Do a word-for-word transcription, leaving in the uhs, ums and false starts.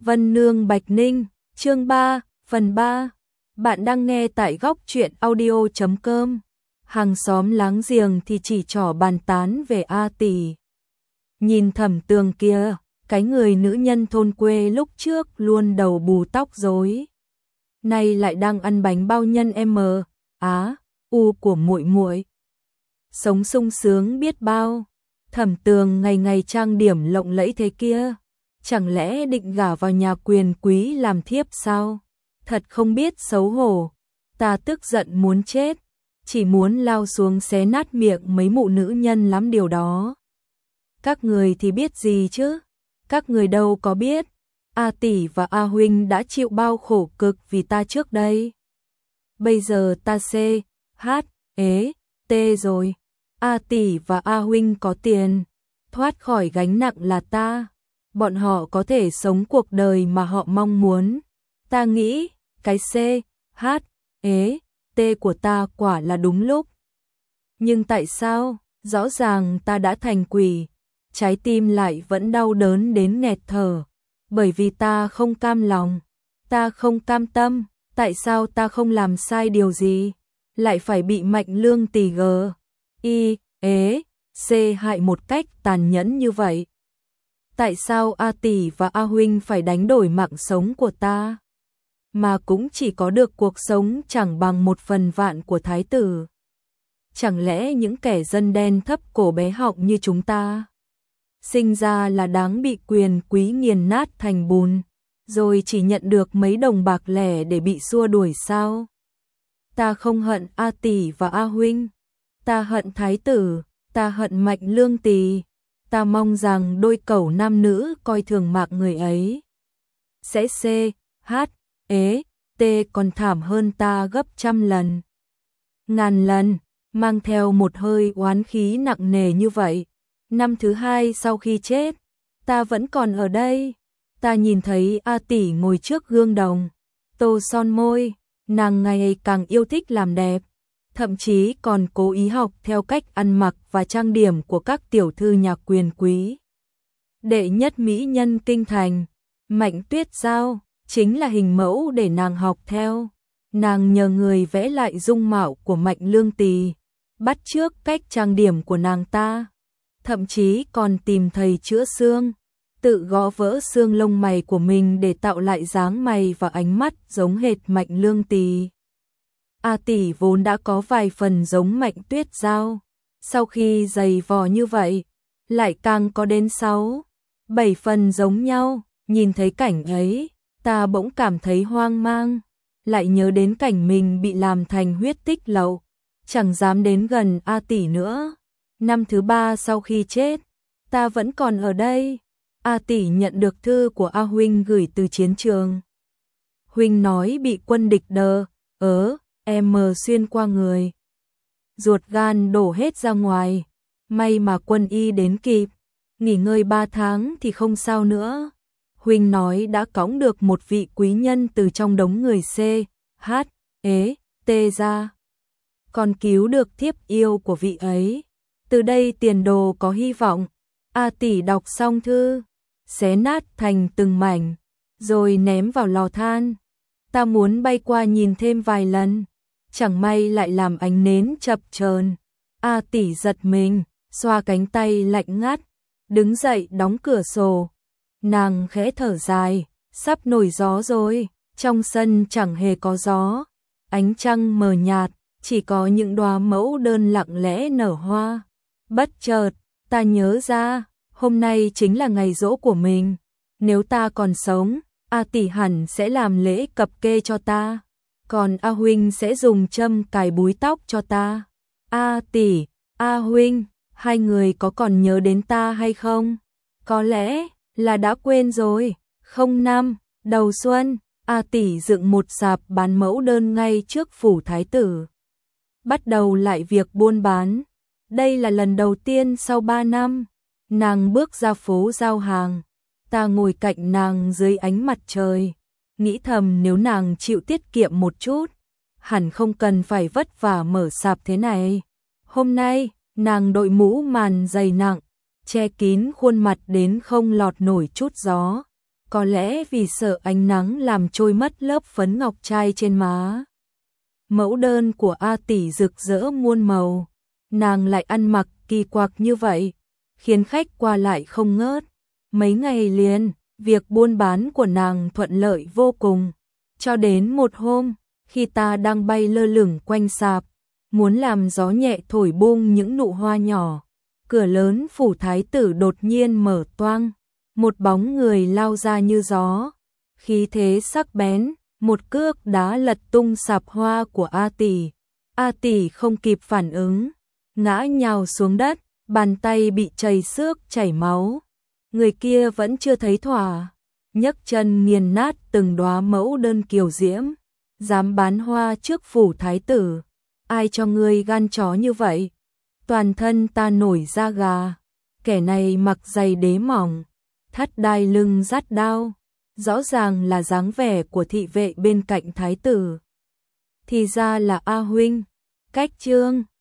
Vân Nương Bạch Ninh, chương ba, phần ba. Bạn đang nghe tại góc truyện audio chấm com. Hàng xóm láng giềng thì chỉ trỏ bàn tán về A Tỷ. Nhìn Thẩm Tường kia, cái người nữ nhân thôn quê lúc trước luôn đầu bù tóc rối, nay lại đang ăn bánh bao nhân M, Á, U của muội muội. Sống sung sướng biết bao. Thẩm Tường ngày ngày trang điểm lộng lẫy thế kia, chẳng lẽ định gả vào nhà quyền quý làm thiếp sao? Thật không biết xấu hổ. Ta tức giận muốn chết, chỉ muốn lao xuống xé nát miệng mấy mụ nữ nhân lắm điều đó. Các người thì biết gì chứ? Các người đâu có biết. A Tỷ và A Huynh đã chịu bao khổ cực vì ta trước đây. Bây giờ ta C, H, ế, T rồi. A Tỷ và A Huynh có tiền, thoát khỏi gánh nặng là ta. Bọn họ có thể sống cuộc đời mà họ mong muốn. Ta nghĩ, cái C, H, ế, T của ta quả là đúng lúc. Nhưng tại sao, rõ ràng ta đã thành quỷ, trái tim lại vẫn đau đớn đến nghẹt thở. Bởi vì ta không cam lòng, ta không cam tâm, tại sao ta không làm sai điều gì, lại phải bị Mạnh Lương Tì G, I, ế, C hại một cách tàn nhẫn như vậy? Tại sao A Tỷ và A Huynh phải đánh đổi mạng sống của ta, mà cũng chỉ có được cuộc sống chẳng bằng một phần vạn của thái tử? Chẳng lẽ những kẻ dân đen thấp cổ bé họng như chúng ta sinh ra là đáng bị quyền quý nghiền nát thành bùn, rồi chỉ nhận được mấy đồng bạc lẻ để bị xua đuổi sao? Ta không hận A Tỷ và A Huynh, ta hận thái tử, ta hận Mạnh Lương Tì. Ta mong rằng đôi cẩu nam nữ coi thường mạng người ấy sẽ C, H, ế, T còn thảm hơn ta gấp trăm lần, ngàn lần. Mang theo một hơi oán khí nặng nề như vậy, năm thứ hai sau khi chết, ta vẫn còn ở đây. Ta nhìn thấy A Tỷ ngồi trước gương đồng, tô son môi, nàng ngày càng yêu thích làm đẹp, thậm chí còn cố ý học theo cách ăn mặc và trang điểm của các tiểu thư nhà quyền quý. Đệ nhất mỹ nhân kinh thành, Mạnh Tuyết Giao, chính là hình mẫu để nàng học theo. Nàng nhờ người vẽ lại dung mạo của Mạnh Lương Tì, bắt chước cách trang điểm của nàng ta, thậm chí còn tìm thầy chữa xương, tự gõ vỡ xương lông mày của mình để tạo lại dáng mày và ánh mắt giống hệt Mạnh Lương Tì. A Tỷ vốn đã có vài phần giống Mạnh Tuyết Giao, sau khi dày vò như vậy, lại càng có đến sáu, bảy phần giống nhau. Nhìn thấy cảnh ấy, ta bỗng cảm thấy hoang mang, lại nhớ đến cảnh mình bị làm thành huyết tích lậu, chẳng dám đến gần A Tỷ nữa. Năm thứ ba sau khi chết, ta vẫn còn ở đây. A Tỷ nhận được thư của A Huynh gửi từ chiến trường. Huynh nói bị quân địch đờ, ớ, em mờ xuyên qua người. Ruột gan đổ hết ra ngoài, may mà quân y đến kịp, nghỉ ngơi ba tháng thì không sao nữa. Huynh nói đã cõng được một vị quý nhân từ trong đống người C, H, ế, T ra, còn cứu được thiếp yêu của vị ấy. Từ đây tiền đồ có hy vọng. A Tỷ đọc xong thư, xé nát thành từng mảnh, rồi ném vào lò than. Ta muốn bay qua nhìn thêm vài lần, chẳng may lại làm ánh nến chập chờn. A Tỷ giật mình, xoa cánh tay lạnh ngắt, đứng dậy đóng cửa sổ. Nàng khẽ thở dài, sắp nổi gió rồi. Trong sân chẳng hề có gió, ánh trăng mờ nhạt, chỉ có những đóa mẫu đơn lặng lẽ nở hoa. Bất chợt, ta nhớ ra, hôm nay chính là ngày giỗ của mình. Nếu ta còn sống, A Tỷ hẳn sẽ làm lễ cập kê cho ta, còn A Huynh sẽ dùng châm cài búi tóc cho ta. A Tỷ, A Huynh, hai người có còn nhớ đến ta hay không? Có lẽ là đã quên rồi. Không năm, đầu xuân, A Tỷ dựng một sạp bán mẫu đơn ngay trước phủ thái tử, bắt đầu lại việc buôn bán. Đây là lần đầu tiên sau ba năm, nàng bước ra phố giao hàng. Ta ngồi cạnh nàng dưới ánh mặt trời, nghĩ thầm nếu nàng chịu tiết kiệm một chút, hẳn không cần phải vất vả mở sạp thế này. Hôm nay, nàng đội mũ màn dày nặng, che kín khuôn mặt đến không lọt nổi chút gió, có lẽ vì sợ ánh nắng làm trôi mất lớp phấn ngọc trai trên má. Mẫu đơn của A tỷ rực rỡ muôn màu, nàng lại ăn mặc kỳ quặc như vậy, khiến khách qua lại không ngớt. Mấy ngày liền, việc buôn bán của nàng thuận lợi vô cùng, cho đến một hôm, khi ta đang bay lơ lửng quanh sạp, muốn làm gió nhẹ thổi bung những nụ hoa nhỏ, cửa lớn phủ thái tử đột nhiên mở toang, một bóng người lao ra như gió, khí thế sắc bén, một cước đá lật tung sạp hoa của A tỷ. A tỷ không kịp phản ứng, ngã nhào xuống đất, bàn tay bị chảy xước chảy máu. Người kia vẫn chưa thấy thỏa, nhấc chân nghiền nát từng đóa mẫu đơn kiều diễm, dám bán hoa trước phủ thái tử, ai cho ngươi gan chó như vậy? Toàn thân ta nổi da gà, kẻ này mặc giày đế mỏng, thắt đai lưng dắt đao, rõ ràng là dáng vẻ của thị vệ bên cạnh thái tử. Thì ra là A huynh, cách trương.